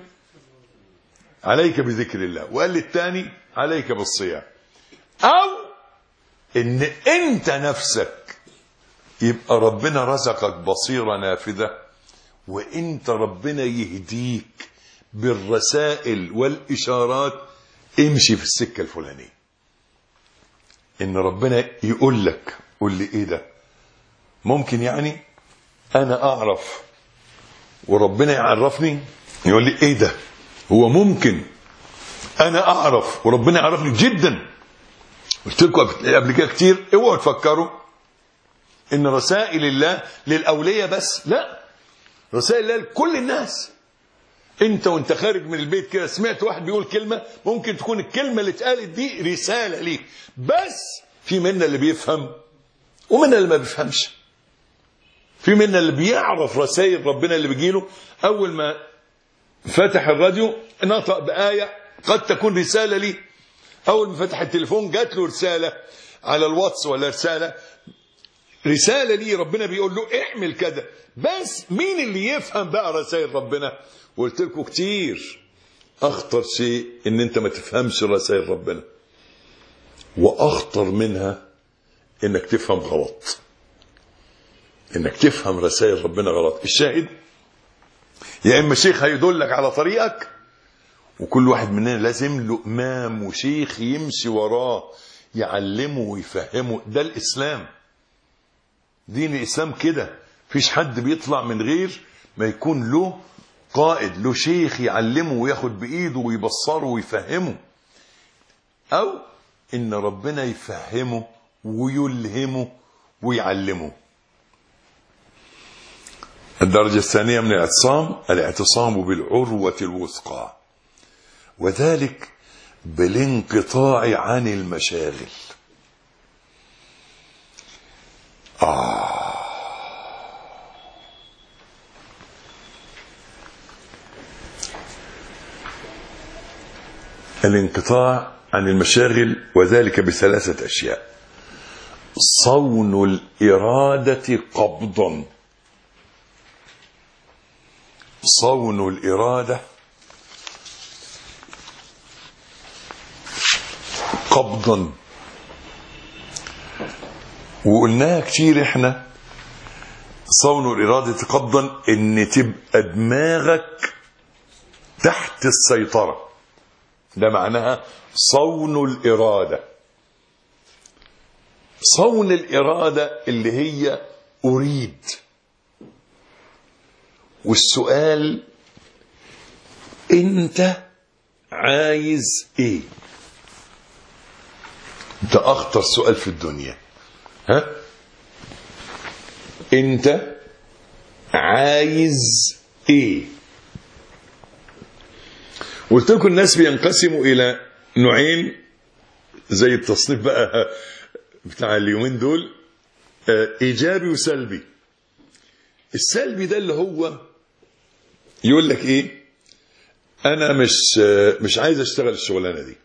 عليك بذكر الله، وقال للتاني: عليك بالصيام. او ان انت نفسك يبقى ربنا رزقك بصيرة نافذة، وانت ربنا يهديك بالرسائل والاشارات: امشي في السكة الفلانية. ان ربنا يقول لك: قول لي ايه ده؟ ممكن يعني انا اعرف وربنا يعرفني؟ يقول لي ايه ده؟ هو ممكن انا اعرف وربنا يعرفني؟ جدا. قلت لكم قبل كده كتير: اوعوا تفكروا ان رسائل الله للاولياء بس، لا، رسائل الله لكل الناس. انت وانت خارج من البيت كده سمعت واحد بيقول كلمة، ممكن تكون الكلمة اللي اتقالت دي رسالة ليك، بس في منا اللي بيفهم ومنا اللي ما بيفهمش. في منا اللي بيعرف رسائل ربنا اللي بيجيله، اول ما فتح الراديو نطق بآية قد تكون رسالة لي، اول ما فتح التليفون جات له رسالة على الواتس ولا رسالة لي، ربنا بيقول له اعمل كذا. بس مين اللي يفهم بقى رسائل ربنا؟ وقلت لكم كتير: اخطر شيء ان انت ما تفهمش رسائل ربنا، واخطر منها انك تفهم غلط، انك تفهم رسائل ربنا غلط. الشاهد: يا اما شيخ هيدلك على طريقك، وكل واحد مننا لازم له امام وشيخ يمشي وراه يعلمه ويفهمه. ده الاسلام. دين الإسلام كده، فيش حد بيطلع من غير ما يكون له قائد، له شيخ يعلمه وياخد بإيده ويبصره ويفهمه، أو إن ربنا يفهمه ويلهمه ويعلمه. الدرجة الثانية من الاعتصام، الاعتصام بالعروة الوثقى، وذلك بالانقطاع عن المشاغل. الانقطاع عن المشاغل، وذلك بثلاثة أشياء: صون الإرادة قبضا، صون الإرادة قبضا. وقلناها كتير احنا، صون الإرادة قبضا ان تبقى دماغك تحت السيطرة، ده معناها صون الإرادة. صون الإرادة اللي هي أريد، والسؤال انت عايز ايه؟ ده اخطر سؤال في الدنيا. ها؟ انت عايز ايه؟ قلت لكم الناس بينقسموا الى نوعين، زي التصنيف بقى بتاع اليومين دول، ايجابي وسلبي. السلبي ده اللي هو يقول لك ايه؟ انا مش عايز اشتغل الشغلانه دي.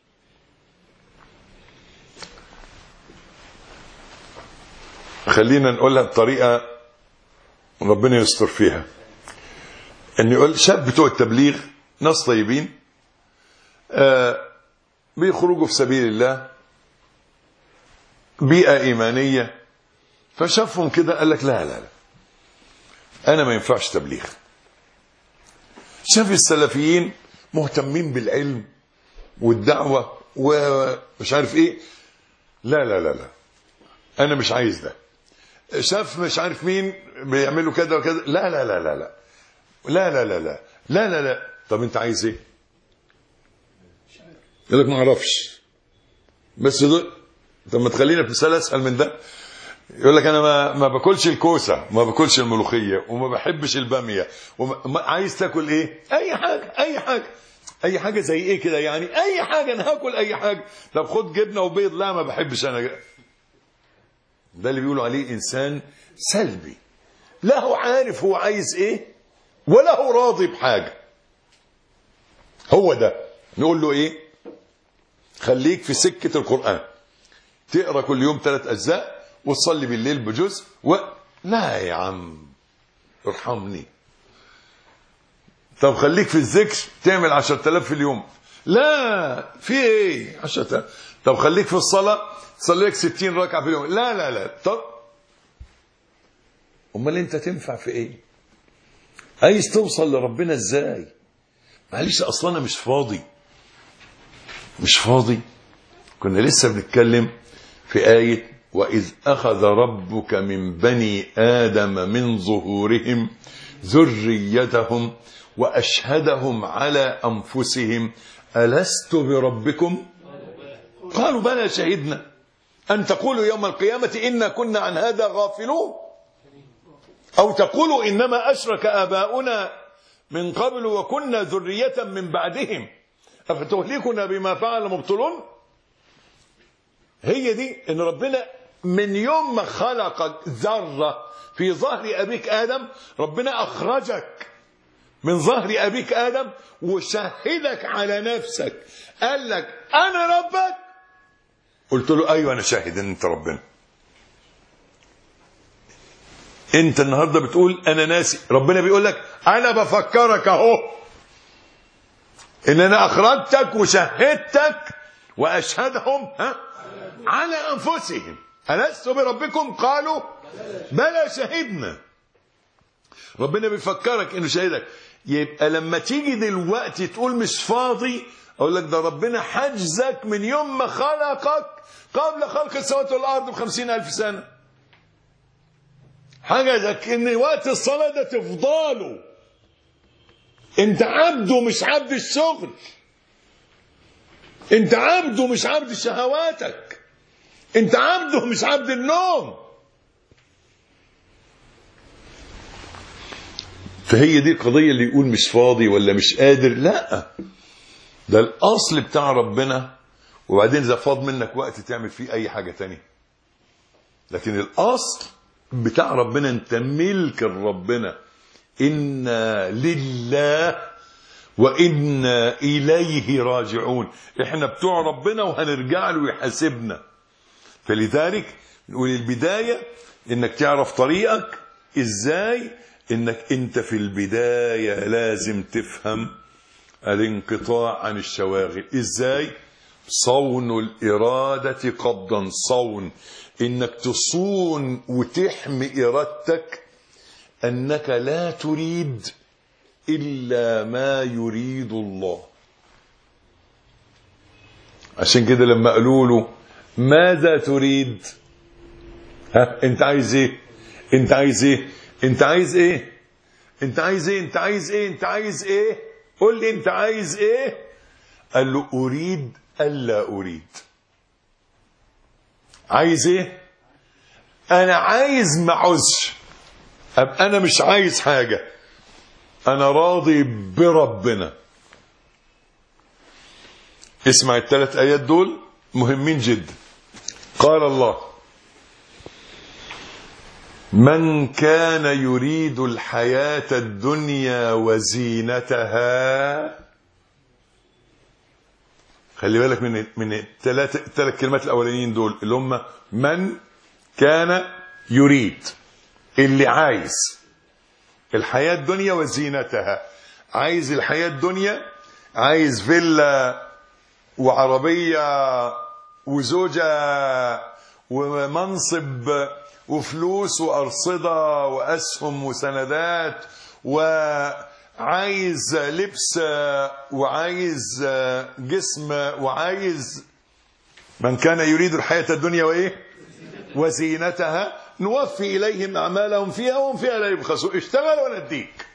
خلينا نقولها بطريقه ربنا يستر فيها. ان يقول شاب بتوع التبليغ ناس طيبين، بيخرجوا في سبيل الله، بيئه ايمانيه، فشافهم كده قال لك لا لا لا انا ما ينفعش تبليغ. شاف السلفيين مهتمين بالعلم والدعوة ومش عارف ايه، لا لا لا لا انا مش عايز ده. شاف مش عارف مين بيعملوا كده وكذا، لا لا لا لا لا لا لا لا لا لا لا لا. طب انت عايز ايه؟ يقول لك ما اعرفش. بس ده طب ما تخلينا في مثال اسهل من ده. يقول لك انا ما باكلش الكوسه، ما باكلش الملوخيه، وما بحبش الباميه، عايز تاكل ايه؟ اي حاجه اي حاجه اي حاجه. زي ايه كده يعني؟ اي حاجه انا هاكل اي حاجه. طب خد جبنه وبيض، لا ما بحبش انا. ده اللي بيقولوا عليه انسان سلبي، لا هو عارف هو عايز ايه ولا هو راضي بحاجه. هو ده نقول له ايه؟ خليك في سكه القران، تقرا كل يوم 3 أجزاء وتصلي بالليل بجزء لا يا عم ارحمني. طب خليك في الذكر، تعمل 10,000 في اليوم. لا في ايه 10,000؟ طب خليك في الصلاة، تصلي لك 60 ركعة في اليوم. لا لا لا. طب امال انت تنفع في ايه؟ عايز توصل لربنا ازاي؟ معلش اصلا انا مش فاضي. كنا لسه بنتكلم في آية وإذ أخذ ربك من بني آدم من ظهورهم ذريتهم وأشهدهم على أنفسهم ألست بربكم؟ قالوا بلى شهدنا أن تقولوا يوم القيامة إنا كنا عن هذا غافلون، أو تقولوا إنما أشرك آباؤنا من قبل وكنا ذرية من بعدهم أفتهلكنا بما فعل مبطلون. هي دي ان ربنا من يوم ما خلقك ذرة في ظهر أبيك آدم، ربنا أخرجك من ظهر أبيك آدم وشهدك على نفسك، قال لك أنا ربك. قلت له أيوة أنا شاهد أن أنت ربنا. أنت النهاردة بتقول أنا ناسي، ربنا بيقول لك أنا بفكرك أهو إن أنا أخرجتك وشهدتك وأشهدهم على أنفسهم ألست بربكم؟ قالوا بلى شهدنا. ربنا بيفكرك إنه شهدك. يبقى لما تيجي دلوقتي تقول مش فاضي، أقول لك ده ربنا حجزك من يوم ما خلقك قبل خلق السماوات والأرض ب50,000 سنة. حاجة زي ان وقت الصلاة ده تفضاله. انت عبده مش عبد الشغل، انت عبده مش عبد شهواتك، انت عبده مش عبد النوم. فهي دي القضية اللي يقول مش فاضي ولا مش قادر، لا، ده الأصل بتاع ربنا، وبعدين إذا فاض منك وقت تعمل فيه أي حاجة تانية، لكن الأصل بتاع ربنا أنت ملك ربنا. إنا لله وإنا إليه راجعون، إحنا بتوع ربنا وهنرجع له يحاسبنا. فلذلك نقول البداية إنك تعرف طريقك إزاي، إنك أنت في البداية لازم تفهم الانقطاع عن الشواغل. إزاي؟ صون الإرادة قبضا، صون، إنك تصون وتحمي إرادتك، أنك لا تريد إلا ما يريد الله. عشان كده لما قالوا له ماذا تريد؟ أنت عايز إيه؟ أنت عايز إيه؟ أنت عايز إيه؟ أنت عايز إيه؟ أنت عايز إيه؟ أنت عايز إيه؟ قل لي أنت عايز إيه؟ قال له أريد ألا أريد. عايز إيه؟ أنا عايز ما عوزش، أبقى أنا مش عايز حاجة، أنا راضي بربنا. اسمع الثلاث آيات دول مهمين جدا. قال الله: من كان يريد الحياة الدنيا وزينتها. خلي بالك من الثلاث كلمات الأولانيين دول اللي هم من كان يريد، اللي عايز الحياة الدنيا وزينتها. عايز الحياة الدنيا، عايز فيلا وعربية وزوجة ومنصب وفلوس وأرصدة وأسهم وسندات، وعايز لبس وعايز جسم وعايز. من كان يريد الحياة الدنيا وإيه؟ وزينتها نوفي إليهم أعمالهم فيها وهم فيها لا يبخسون. اشتغل وأنا أديك،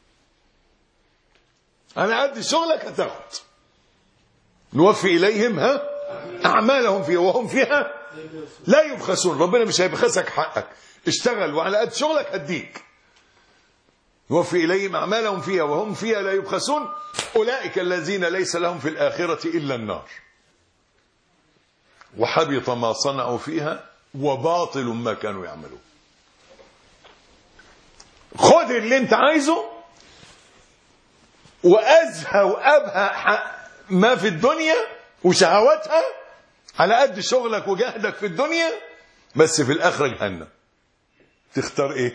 أنا أدي شغلك هتاخد. نوفي إليهم أعمالهم فيها وهم فيها لا يبخسون. ربنا مش هيبخسك حقك، اشتغل وعلى قد شغلك هديك. نوفي إليهم أعمالهم فيها وهم فيها لا يبخسون. أولئك الذين ليس لهم في الآخرة إلا النار وحبط ما صنعوا فيها وباطل ما كانوا يعملون. خذ اللي انت عايزه وأزهى وأبهى ما في الدنيا وشهواتها على قد شغلك وجهدك في الدنيا، بس في الآخرة جهنم. تختار ايه؟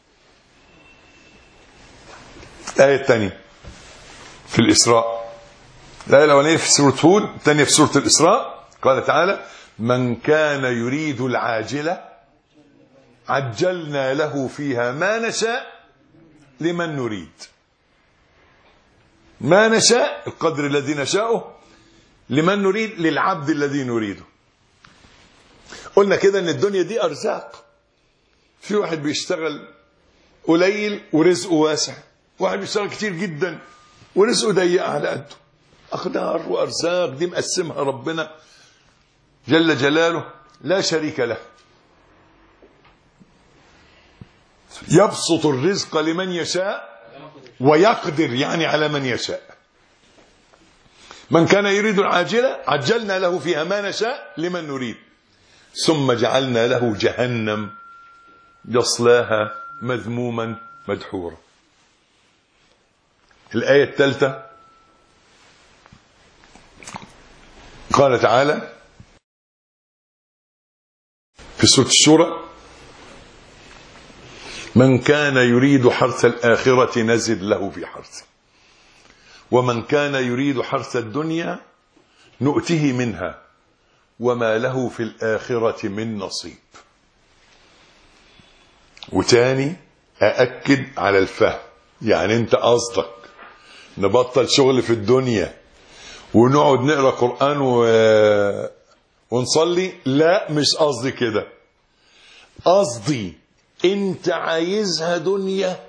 الآية الثانية في الإسراء، الآية الأولانية في سورة هود، الثانية في سورة الإسراء. قال تعالى: من كان يريد العاجلة عجلنا له فيها ما نشاء لمن نريد. ما نشاء القدر الذي نشاءه، لمن نريد للعبد الذي نريده. قلنا كده ان الدنيا دي ارزاق. في واحد بيشتغل قليل ورزقه واسع، واحد بيشتغل كتير جدا ورزقه ضيق على قده. اقدار وارزاق دي مقسمها ربنا جل جلاله لا شريك له. يبسط الرزق لمن يشاء ويقدر، يعني على من يشاء. من كان يريد العاجلة عجلنا له فيها ما نشاء لمن نريد ثم جعلنا له جهنم يصلاها مذموما مدحورا. الآية الثالثة قال تعالى في سورة الشورى: من كان يريد حرث الآخرة نزد له في حرثه ومن كان يريد حرث الدنيا نؤته منها وما له في الآخرة من نصيب. وتاني أأكد على الفهم، يعني انت قصدك نبطل شغل في الدنيا ونقعد نقرأ قرآن ونصلي؟ لا، مش قصدي كده. قصدي انت عايزها دنيا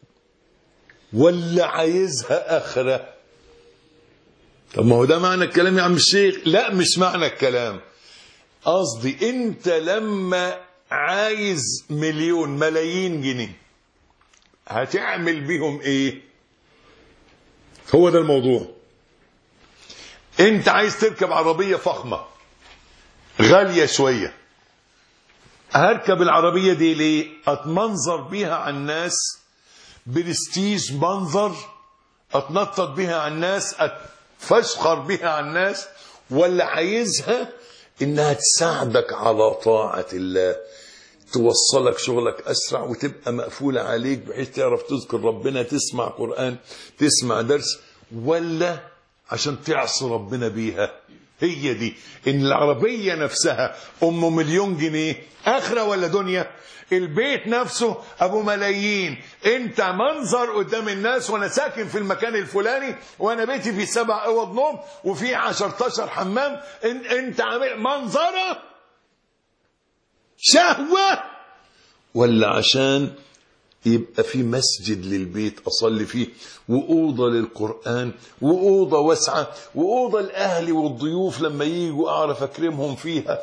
ولا عايزها آخرة؟ طب ما هو ده معنى الكلام يا عم الشيخ. لا مش معنى الكلام، قصدي انت لما عايز ملايين جنيه هتعمل بيهم ايه؟ هو ده الموضوع. انت عايز تركب عربية فخمة غالية شوية، هركب العربية دي ليه؟ اتمنظر بيها على الناس، برستيج، منظر، اتنطط بيها على الناس، اتفشخر بيها على الناس، ولا عايزها انها تساعدك على طاعة الله، توصلك شغلك اسرع وتبقى مقفولة عليك بحيث تعرف تذكر ربنا، تسمع قرآن، تسمع درس، ولا عشان تعصي ربنا بيها؟ هي دي. ان العربية نفسها ام مليون جنيه اخرة ولا دنيا؟ البيت نفسه ابو ملايين، انت منظر قدام الناس، وانا ساكن في المكان الفلاني، وانا بيتي فيه 7 اوض نوم وفي 10 حمام، انت عامل منظرة شهوة، ولا عشان يبقى في مسجد للبيت أصلي فيه، وأوضة للقرآن، وأوضة واسعة، وأوضة لأهلي والضيوف لما ييجوا أعرف أكرمهم فيها،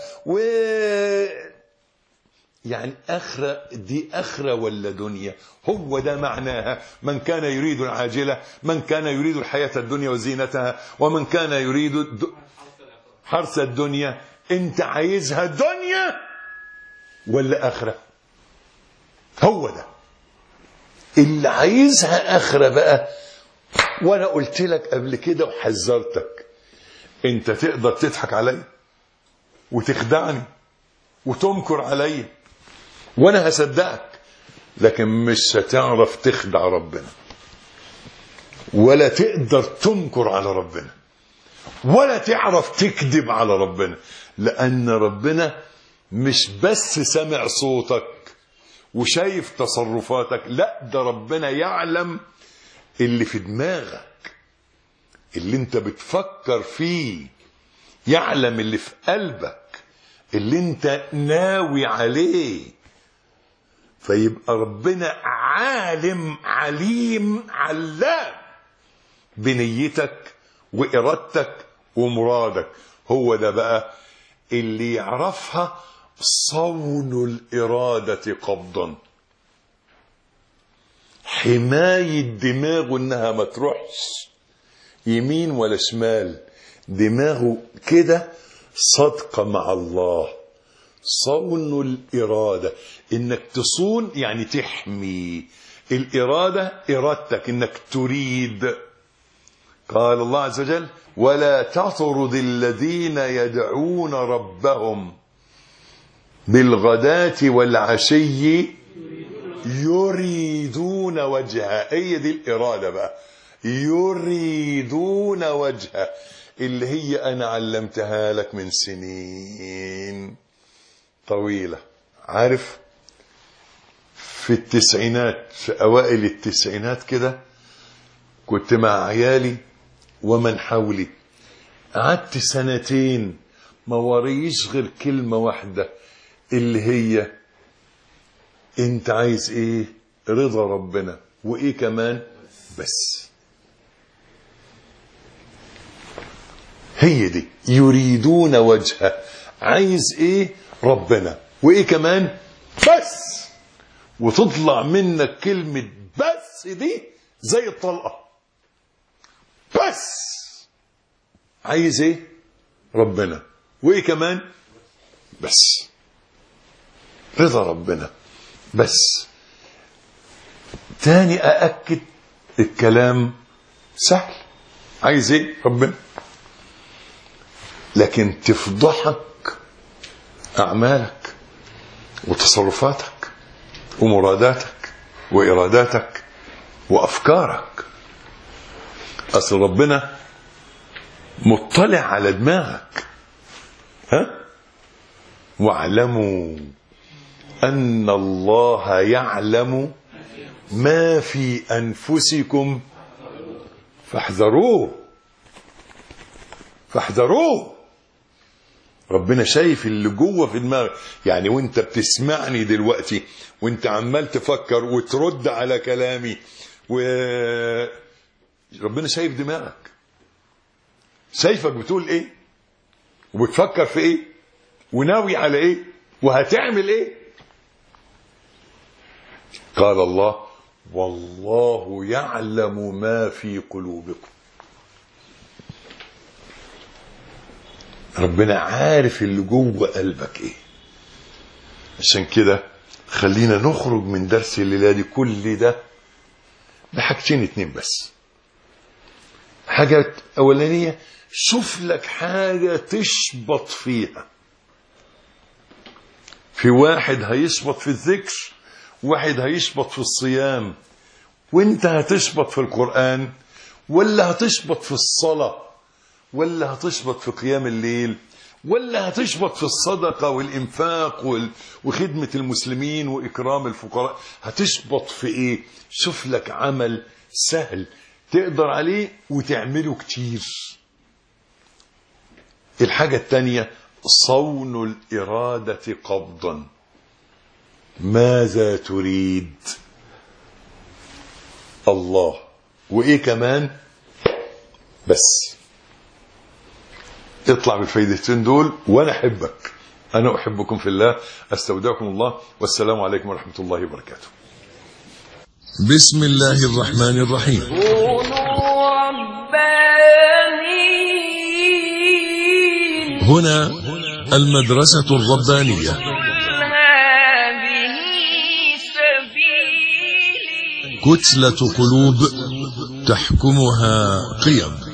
يعني آخرة دي آخرة ولا دنيا؟ هو ده معناها. من كان يريد العاجلة، من كان يريد الحياة الدنيا وزينتها، ومن كان يريد حرث الدنيا. أنت عايزها دنيا ولا آخرة؟ هو ده اللي عايزها آخرة بقى. وانا قلت لك قبل كده وحذرتك، انت تقدر تضحك علي وتخدعني وتمكر علي وانا هصدقك، لكن مش هتعرف تخدع ربنا، ولا تقدر تمكر على ربنا، ولا تعرف تكذب على ربنا، لان ربنا مش بس سمع صوتك وشايف تصرفاتك، لا ده ربنا يعلم اللي في دماغك، اللي انت بتفكر فيه، يعلم اللي في قلبك، اللي انت ناوي عليه. فيبقى ربنا عالم عليم علام بنيتك وإرادتك ومرادك. هو ده بقى اللي يعرفها صون الإرادة قبضا، حماية دماغه انها ما تروحش يمين ولا شمال، دماغه كده صادقة مع الله. صون الإرادة، انك تصون يعني تحمي الإرادة، إرادتك انك تريد. قال الله عز وجل: ولا تطرد الذين يدعون ربهم بالغداة والعشي يريدون وجهه. هي دي الإرادة بقى، يريدون وجهه، اللي هي أنا علمتها لك من سنين طويلة. عارف في التسعينات، في أوائل التسعينات كده، كنت مع عيالي ومن حولي، قعدت 2 سنين ما وريش غير كلمة واحدة، اللي هي انت عايز ايه؟ رضا ربنا، وايه كمان؟ بس هي دي، يريدون وجهه، عايز ايه؟ ربنا، وايه كمان؟ بس. وتطلع منك كلمة بس دي زي الطلقة، بس. عايز ايه؟ ربنا، وايه كمان؟ بس. رضا ربنا بس. تاني أأكد الكلام سهل، عايز ايه؟ ربنا. لكن تفضحك أعمالك وتصرفاتك ومراداتك وإراداتك وأفكارك. أصل ربنا مطلع على دماغك. ها؟ واعلموا أن الله يعلم ما في أنفسكم فاحذروه. ربنا شايف اللي جوه في دماغك. يعني وانت بتسمعني دلوقتي وانت عمال تفكر وترد على كلامي، ربنا شايف دماغك، شايفك بتقول ايه وبتفكر في ايه وناوي على ايه وهتعمل ايه. قال الله: والله يعلم ما في قلوبكم. ربنا عارف اللي جوه قلبك ايه. عشان كده خلينا نخرج من درس الليلة دي كل ده بحاجتين اتنين بس. حاجة أولانية، شوف لك حاجة تشبط فيها. في واحد هيشبط في الذكر، واحد هيشبط في الصيام، وانت هتشبط في القرآن، ولا هتشبط في الصلاة، ولا هتشبط في قيام الليل، ولا هتشبط في الصدقة والإنفاق وخدمة المسلمين وإكرام الفقراء. هتشبط في إيه؟ شوف لك عمل سهل تقدر عليه وتعمله كتير. الحاجة التانية، صون الإرادة قبضا. ماذا تريد؟ الله. وإيه كمان؟ بس اطلع بالفايدتين دول وانا احبك. انا احبكم في الله، استودعكم الله، والسلام عليكم ورحمة الله وبركاته. بسم الله الرحمن الرحيم. كونوا ربانيين. هنا المدرسة الربانية. هذه سبيلي. كتلة قلوب تحكمها قيم.